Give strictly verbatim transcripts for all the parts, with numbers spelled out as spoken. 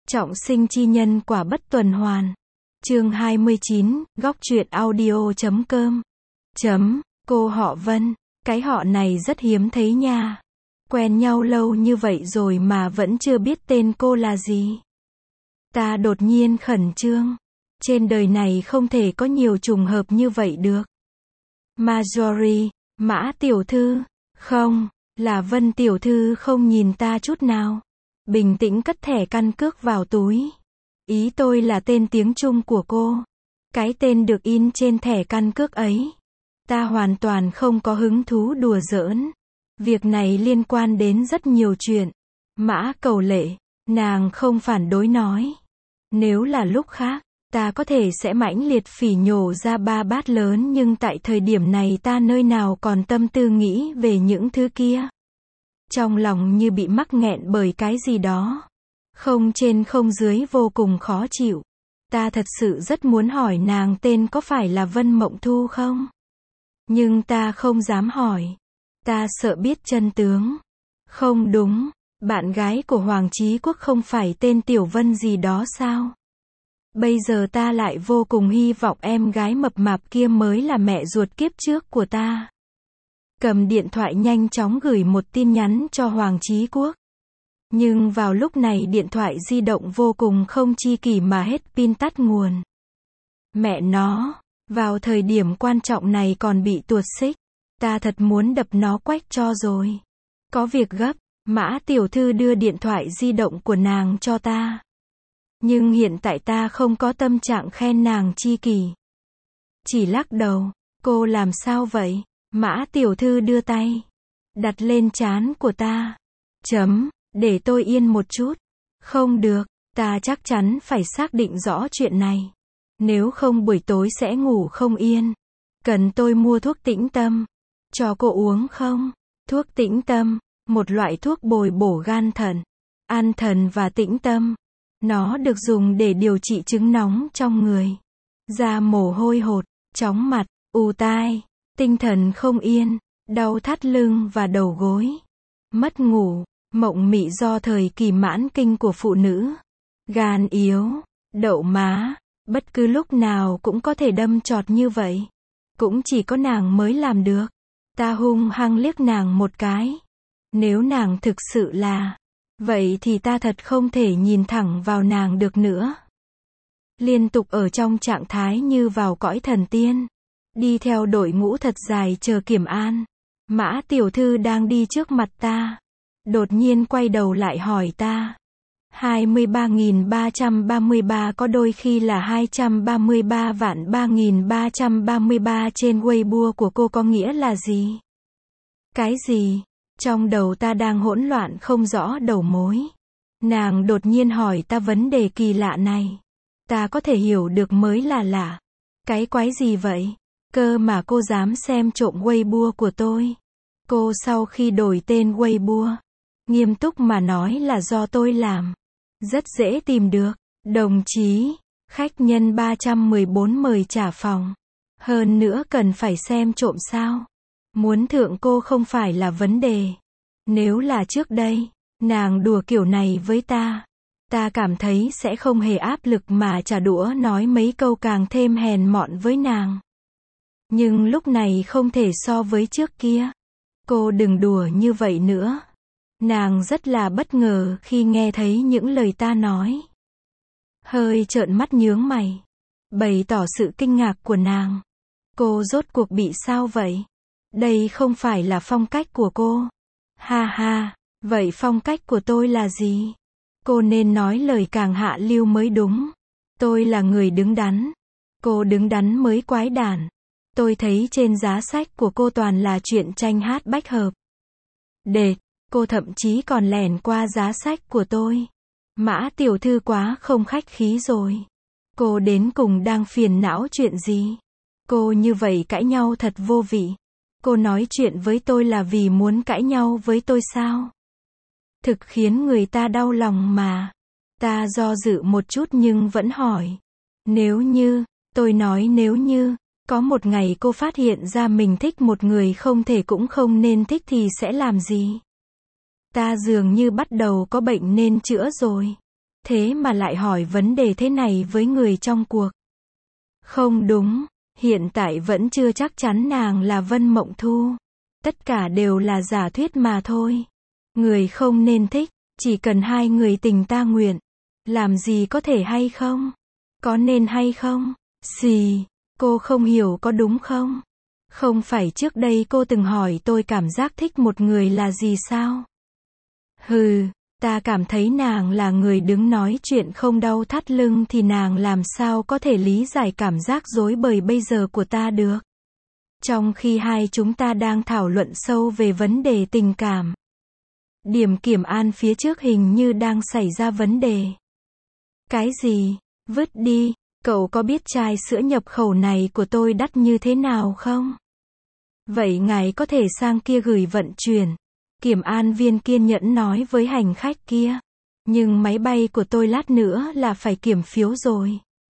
Trọng sinh chi nhân quả bất tuần hoàn. Chương hai mươi chín, góc truyện audio chấm com. Chấm, cô họ Vân, cái họ này rất hiếm thấy nha. Quen nhau lâu như vậy rồi mà vẫn chưa biết tên cô là gì. Ta đột nhiên khẩn trương. Trên đời này không thể có nhiều trùng hợp như vậy được. Marjorie, Mã tiểu thư, không, là Vân tiểu thư không nhìn ta chút nào. Bình tĩnh cất thẻ căn cước vào túi. Ý tôi là tên tiếng Trung của cô. Cái tên được in trên thẻ căn cước ấy. Ta hoàn toàn không có hứng thú đùa giỡn. Việc này liên quan đến rất nhiều chuyện. Mã Cầu Lệ, nàng không phản đối nói. Nếu là lúc khác, ta có thể sẽ mãnh liệt phỉ nhổ ra ba bát lớn, nhưng tại thời điểm này ta nơi nào còn tâm tư nghĩ về những thứ kia. Trong lòng như bị mắc nghẹn bởi cái gì đó. Không trên không dưới, vô cùng khó chịu. Ta thật sự rất muốn hỏi nàng tên có phải là Vân Mộng Thu không? Nhưng ta không dám hỏi. Ta sợ biết chân tướng. Không đúng, bạn gái của Hoàng Chí Quốc không phải tên Tiểu Vân gì đó sao? Bây giờ ta lại vô cùng hy vọng em gái mập mạp kia mới là mẹ ruột kiếp trước của ta. Cầm điện thoại nhanh chóng gửi một tin nhắn cho Hoàng Chí Quốc. Nhưng vào lúc này điện thoại di động vô cùng không chi kỷ mà hết pin tắt nguồn. Mẹ nó, vào thời điểm quan trọng này còn bị tuột xích. Ta thật muốn đập nó quách cho rồi. Có việc gấp, Mã tiểu thư đưa điện thoại di động của nàng cho ta. Nhưng hiện tại ta không có tâm trạng khen nàng chi kỷ. Chỉ lắc đầu, cô làm sao vậy? Mã tiểu thư đưa tay, đặt lên trán của ta. Chấm, để tôi yên một chút. Không được, ta chắc chắn phải xác định rõ chuyện này. Nếu không buổi tối sẽ ngủ không yên. Cần tôi mua thuốc tĩnh tâm cho cô uống không? Thuốc tĩnh tâm, một loại thuốc bồi bổ gan thận, an thần và tĩnh tâm. Nó được dùng để điều trị chứng nóng trong người. Da mồ hôi hột, chóng mặt, ù tai, tinh thần không yên, đau thắt lưng và đầu gối. Mất ngủ, mộng mị do thời kỳ mãn kinh của phụ nữ. Gan yếu, đậu má, bất cứ lúc nào cũng có thể đâm chọt như vậy. Cũng chỉ có nàng mới làm được. Ta hung hăng liếc nàng một cái. Nếu nàng thực sự là vậy thì ta thật không thể nhìn thẳng vào nàng được nữa. Liên tục ở trong trạng thái như vào cõi thần tiên. Đi theo đội ngũ thật dài chờ kiểm an. Mã tiểu thư đang đi trước mặt ta. Đột nhiên quay đầu lại hỏi ta. hai mươi ba nghìn ba trăm ba mươi ba có đôi khi là hai trăm ba mươi ba vạn ba nghìn ba trăm ba mươi ba trên Weibo của cô có nghĩa là gì? Cái gì? Trong đầu ta đang hỗn loạn không rõ đầu mối. Nàng đột nhiên hỏi ta vấn đề kỳ lạ này. Ta có thể hiểu được mới là lạ. Cái quái gì vậy? Cơ mà cô dám xem trộm Weibo của tôi. Cô sau khi đổi tên Weibo, nghiêm túc mà nói là do tôi làm. Rất dễ tìm được. Đồng chí, khách nhân ba trăm mười bốn mời trả phòng. Hơn nữa cần phải xem trộm sao? Muốn thượng cô không phải là vấn đề. Nếu là trước đây, nàng đùa kiểu này với ta, ta cảm thấy sẽ không hề áp lực mà trả đũa nói mấy câu càng thêm hèn mọn với nàng. Nhưng lúc này không thể so với trước kia. Cô đừng đùa như vậy nữa. Nàng rất là bất ngờ khi nghe thấy những lời ta nói. Hơi trợn mắt nhướng mày, bày tỏ sự kinh ngạc của nàng. Cô rốt cuộc bị sao vậy? Đây không phải là phong cách của cô. Ha ha, vậy phong cách của tôi là gì? Cô nên nói lời càng hạ lưu mới đúng. Tôi là người đứng đắn. Cô đứng đắn mới quái đản. Tôi thấy trên giá sách của cô toàn là truyện tranh hát bách hợp. Đệt, cô thậm chí còn lẻn qua giá sách của tôi. Mã tiểu thư quá không khách khí rồi. Cô đến cùng đang phiền não chuyện gì? Cô như vậy cãi nhau thật vô vị. Cô nói chuyện với tôi là vì muốn cãi nhau với tôi sao? Thực khiến người ta đau lòng mà. Ta do dự một chút nhưng vẫn hỏi. Nếu như, tôi nói nếu như, có một ngày cô phát hiện ra mình thích một người không thể cũng không nên thích thì sẽ làm gì? Ta dường như bắt đầu có bệnh nên chữa rồi. thế mà lại hỏi vấn đề thế này với người trong cuộc. Không đúng, hiện tại vẫn chưa chắc chắn nàng là Vân Mộng Thu. Tất cả đều là giả thuyết mà thôi. Người không nên thích, chỉ cần hai người tình ta nguyện. Làm gì có thể hay không? Có nên hay không? Xì, cô không hiểu có đúng không? Không phải trước đây cô từng hỏi tôi cảm giác thích một người là gì sao? Hừ, ta cảm thấy nàng là người đứng nói chuyện không đau thắt lưng thì nàng làm sao có thể lý giải cảm giác rối bời bây giờ của ta được. Trong khi hai chúng ta đang thảo luận sâu về vấn đề tình cảm. Điểm kiểm an phía trước hình như đang xảy ra vấn đề. Cái gì? Vứt đi, cậu có biết chai sữa nhập khẩu này của tôi đắt như thế nào không? Vậy ngài có thể sang kia gửi vận chuyển. Kiểm an viên kiên nhẫn nói với hành khách kia. Nhưng máy bay của tôi lát nữa là phải kiểm phiếu rồi.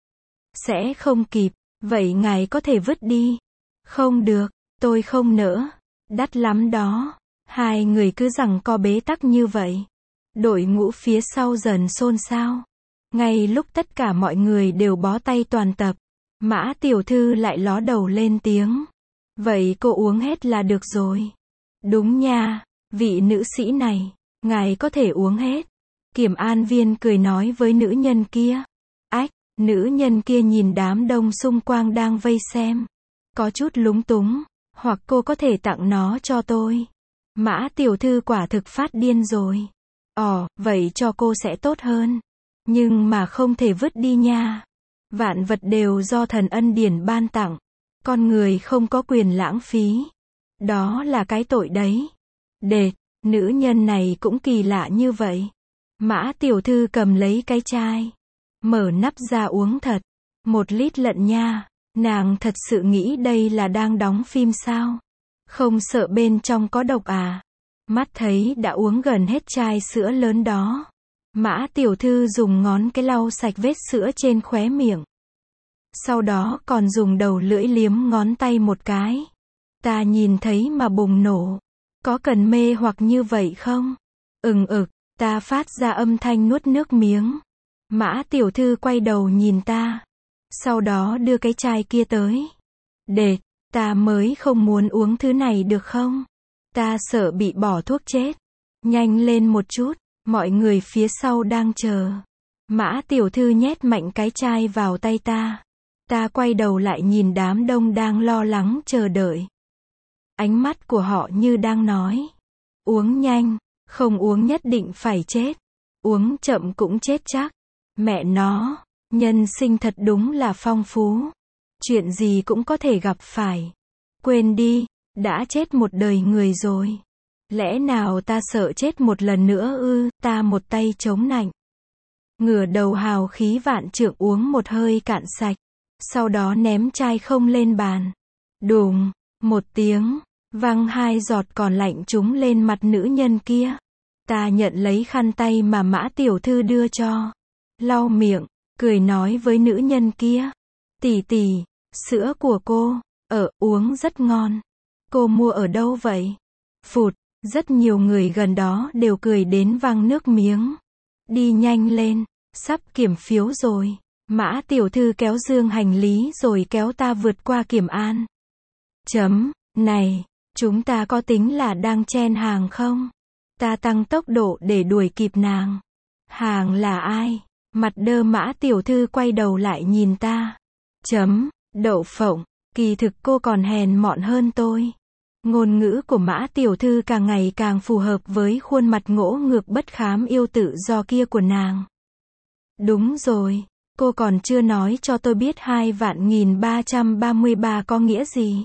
Sẽ không kịp, vậy ngài có thể vứt đi. Không được, tôi không nỡ. Đắt lắm đó. Hai người cứ giằng co bế tắc như vậy. Đội ngũ phía sau dần xôn xao. Ngay lúc tất cả mọi người đều bó tay toàn tập, Mã tiểu thư lại ló đầu lên tiếng. Vậy cô uống hết là được rồi. Đúng nha, vị nữ sĩ này, ngài có thể uống hết. Kiểm an viên cười nói với nữ nhân kia. Ách, nữ nhân kia nhìn đám đông xung quanh đang vây xem. Có chút lúng túng, hoặc cô có thể tặng nó cho tôi. Mã tiểu thư quả thực phát điên rồi. Ồ, vậy cho cô sẽ tốt hơn. Nhưng mà không thể vứt đi nha. Vạn vật đều do thần ân điển ban tặng. Con người không có quyền lãng phí. Đó là cái tội đấy. Đệt, nữ nhân này cũng kỳ lạ như vậy. Mã tiểu thư cầm lấy cái chai. Mở nắp ra uống thật. Một lít lận nha. Nàng thật sự nghĩ đây là đang đóng phim sao? Không sợ bên trong có độc à? Mắt thấy đã uống gần hết chai sữa lớn đó. Mã tiểu thư dùng ngón cái lau sạch vết sữa trên khóe miệng. Sau đó còn dùng đầu lưỡi liếm ngón tay một cái. Ta nhìn thấy mà bùng nổ. Có cần mê hoặc như vậy không? Ừng ực, ta phát ra âm thanh nuốt nước miếng. Mã tiểu thư quay đầu nhìn ta. Sau đó đưa cái chai kia tới. Đệt, ta mới không muốn uống thứ này được không? Ta sợ bị bỏ thuốc chết. Nhanh lên một chút, mọi người phía sau đang chờ. Mã tiểu thư nhét mạnh cái chai vào tay ta. Ta quay đầu lại nhìn đám đông đang lo lắng chờ đợi. Ánh mắt của họ như đang nói. Uống nhanh, không uống nhất định phải chết. Uống chậm cũng chết chắc. Mẹ nó, nhân sinh thật đúng là phong phú. Chuyện gì cũng có thể gặp phải. Quên đi, đã chết một đời người rồi. Lẽ nào ta sợ chết một lần nữa ư? Ta một tay chống nạnh. Ngửa đầu hào khí vạn trượng uống một hơi cạn sạch. Sau đó ném chai không lên bàn. Đùng, một tiếng, văng hai giọt còn lạnh trúng lên mặt nữ nhân kia. Ta nhận lấy khăn tay mà Mã tiểu thư đưa cho. Lau miệng, cười nói với nữ nhân kia. Tỷ tỷ, sữa của cô, ở, uống rất ngon. Cô mua ở đâu vậy? Phụt, rất nhiều người gần đó đều cười đến văng nước miếng. Đi nhanh lên, sắp kiểm phiếu rồi. Mã tiểu thư kéo dương hành lý rồi kéo ta vượt qua kiểm an. Chấm, này, chúng ta có tính là đang chen hàng không? Ta tăng tốc độ để đuổi kịp nàng. Hàng là ai? Mặt đơ Mã tiểu thư quay đầu lại nhìn ta. Chấm, đậu phộng, kỳ thực cô còn hèn mọn hơn tôi. Ngôn ngữ của Mã tiểu thư càng ngày càng phù hợp với khuôn mặt ngỗ ngược bất khám yêu tự do kia của nàng. Đúng rồi, cô còn chưa nói cho tôi biết hai vạn nghìn ba trăm ba mươi ba có nghĩa gì.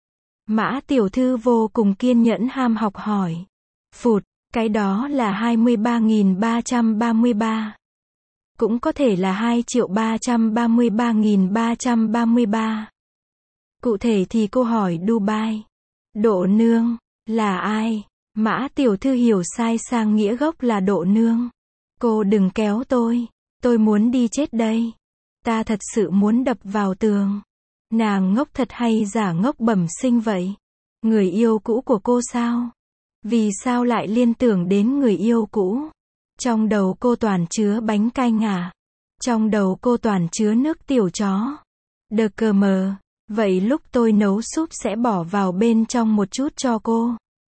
Mã tiểu thư vô cùng kiên nhẫn ham học hỏi. Phụt, cái đó là hai mươi ba nghìn ba trăm ba mươi ba. Cũng có thể là hai triệu ba trăm ba mươi ba nghìn ba trăm ba mươi ba. Cụ thể thì cô hỏi Dubai. Độ nương, là ai? Mã tiểu thư hiểu sai sang nghĩa gốc là độ nương. Cô đừng kéo tôi. Tôi muốn đi chết đây. Ta thật sự muốn đập vào tường. Nàng ngốc thật hay giả ngốc bẩm sinh vậy? Người yêu cũ của cô sao? Vì sao lại liên tưởng đến người yêu cũ? Trong đầu cô toàn chứa bánh canh à? Trong đầu cô toàn chứa nước tiểu chó. Đờ cờ mờ. Vậy lúc tôi nấu súp sẽ bỏ vào bên trong một chút cho cô.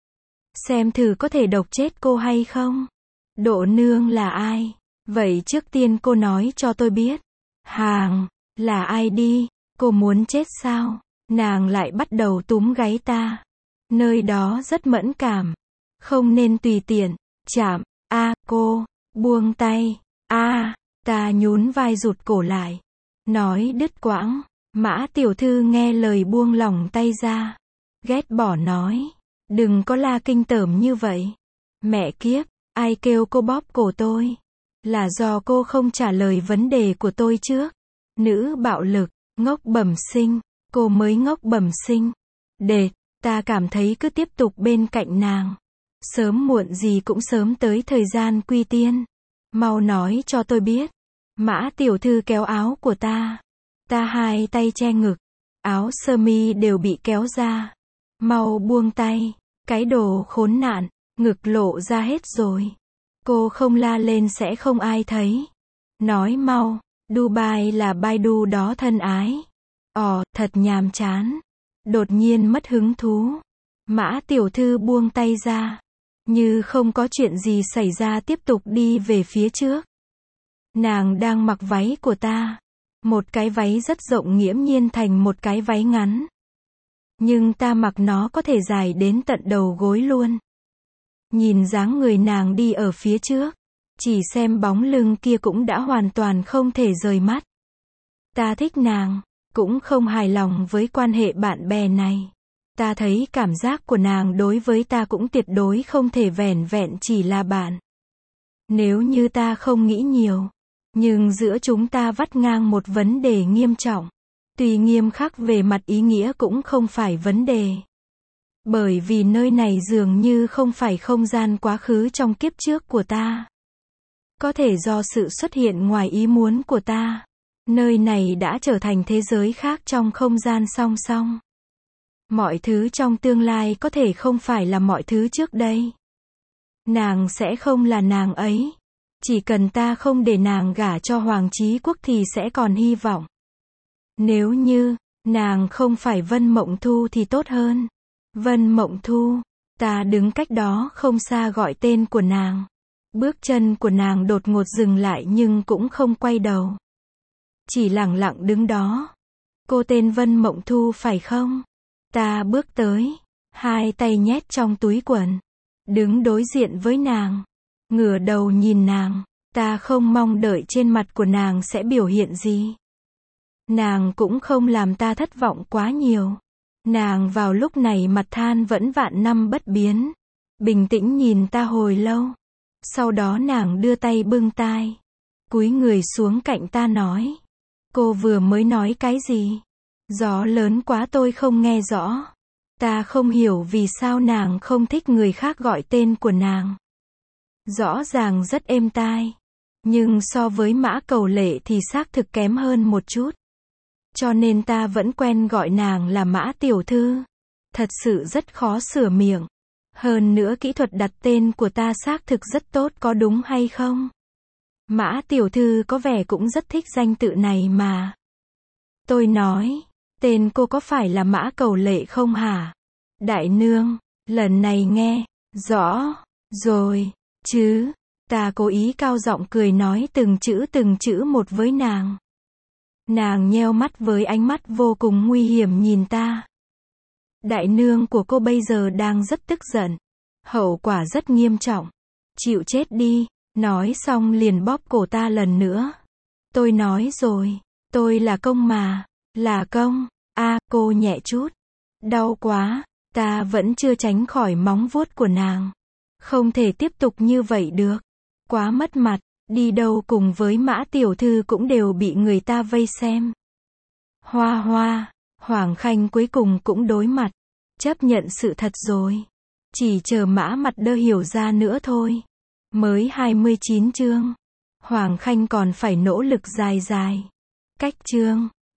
Xem thử có thể độc chết cô hay không? Độ nương là ai? Vậy trước tiên cô nói cho tôi biết. Hàng, là ai đi? Cô muốn chết sao? Nàng lại bắt đầu túm gáy ta. Nơi đó rất mẫn cảm. Không nên tùy tiện. Chạm. A, cô. Buông tay. A, ta nhún vai rụt cổ lại. Nói đứt quãng. Mã tiểu thư nghe lời buông lỏng tay ra. Ghét bỏ nói. Đừng có la kinh tởm như vậy. Mẹ kiếp, ai kêu cô bóp cổ tôi? Là do cô không trả lời vấn đề của tôi trước. Nữ bạo lực, ngốc bẩm sinh, cô mới ngốc bẩm sinh. Đệt, ta cảm thấy cứ tiếp tục bên cạnh nàng. Sớm muộn gì cũng sớm tới thời gian quy tiên. Mau nói cho tôi biết. Mã tiểu thư kéo áo của ta. Ta hai tay che ngực. Áo sơ mi đều bị kéo ra. Mau buông tay. Cái đồ khốn nạn. Ngực lộ ra hết rồi. Cô không la lên sẽ không ai thấy. Nói mau. Dubai là Baidu đó thân ái. Ồ, thật nhàm chán. Đột nhiên mất hứng thú. Mã tiểu thư buông tay ra. Như không có chuyện gì xảy ra tiếp tục đi về phía trước. Nàng đang mặc váy của ta. Một cái váy rất rộng nghiễm nhiên thành một cái váy ngắn. Nhưng ta mặc nó có thể dài đến tận đầu gối luôn. Nhìn dáng người nàng đi ở phía trước. Chỉ xem bóng lưng kia cũng đã hoàn toàn không thể rời mắt. Ta thích nàng. Cũng không hài lòng với quan hệ bạn bè này. Ta thấy cảm giác của nàng đối với ta cũng tuyệt đối không thể vẻn vẹn chỉ là bạn. Nếu như ta không nghĩ nhiều. Nhưng giữa chúng ta vắt ngang một vấn đề nghiêm trọng. Tuy nghiêm khắc về mặt ý nghĩa cũng không phải vấn đề. Bởi vì nơi này dường như không phải không gian quá khứ trong kiếp trước của ta. Có thể do sự xuất hiện ngoài ý muốn của ta. Nơi này đã trở thành thế giới khác trong không gian song song. Mọi thứ trong tương lai có thể không phải là mọi thứ trước đây. Nàng sẽ không là nàng ấy. Chỉ cần ta không để nàng gả cho Hoàng Chí Quốc thì sẽ còn hy vọng. Nếu như, nàng không phải Vân Mộng Thu thì tốt hơn. Vân Mộng Thu, ta đứng cách đó không xa gọi tên của nàng. Bước chân của nàng đột ngột dừng lại nhưng cũng không quay đầu. Chỉ lặng lặng đứng đó. Cô tên Vân Mộng Thu phải không? Ta bước tới, hai tay nhét trong túi quần. Đứng đối diện với nàng. Ngửa đầu nhìn nàng. Ta không mong đợi trên mặt của nàng sẽ biểu hiện gì. Nàng cũng không làm ta thất vọng quá nhiều. Nàng vào lúc này mặt than vẫn vạn năm bất biến. Bình tĩnh nhìn ta hồi lâu. Sau đó nàng đưa tay bưng tai. Cúi người xuống cạnh ta nói. Cô vừa mới nói cái gì? Gió lớn quá tôi không nghe rõ. Ta không hiểu vì sao nàng không thích người khác gọi tên của nàng. Rõ ràng rất êm tai. Nhưng so với Mã Cầu Lệ thì xác thực kém hơn một chút. Cho nên ta vẫn quen gọi nàng là Mã Tiểu Thư. Thật sự rất khó sửa miệng. Hơn nữa kỹ thuật đặt tên của ta xác thực rất tốt có đúng hay không? Mã Tiểu Thư có vẻ cũng rất thích danh tự này mà. Tôi nói, tên cô có phải là Mã Cầu Lệ không hả? Đại nương, lần này nghe, rõ, rồi, chứ, ta cố ý cao giọng cười nói từng chữ từng chữ một với nàng. Nàng nheo mắt với ánh mắt vô cùng nguy hiểm nhìn ta. Đại nương của cô bây giờ đang rất tức giận. Hậu quả rất nghiêm trọng. Chịu chết đi, nói xong liền bóp cổ ta lần nữa. Tôi nói rồi, tôi là công mà, là công. A, à, cô nhẹ chút. Đau quá, ta vẫn chưa tránh khỏi móng vuốt của nàng. Không thể tiếp tục như vậy được. Quá mất mặt, đi đâu cùng với Mã Tiểu Thư cũng đều bị người ta vây xem. Hoa hoa, Hoàng Khanh cuối cùng cũng đối mặt. Chấp nhận sự thật rồi. Chỉ chờ Mã Mặt Đơ hiểu ra nữa thôi. Mới hai mươi chín chương. Hoàng Khanh còn phải nỗ lực dài dài. Cách chương.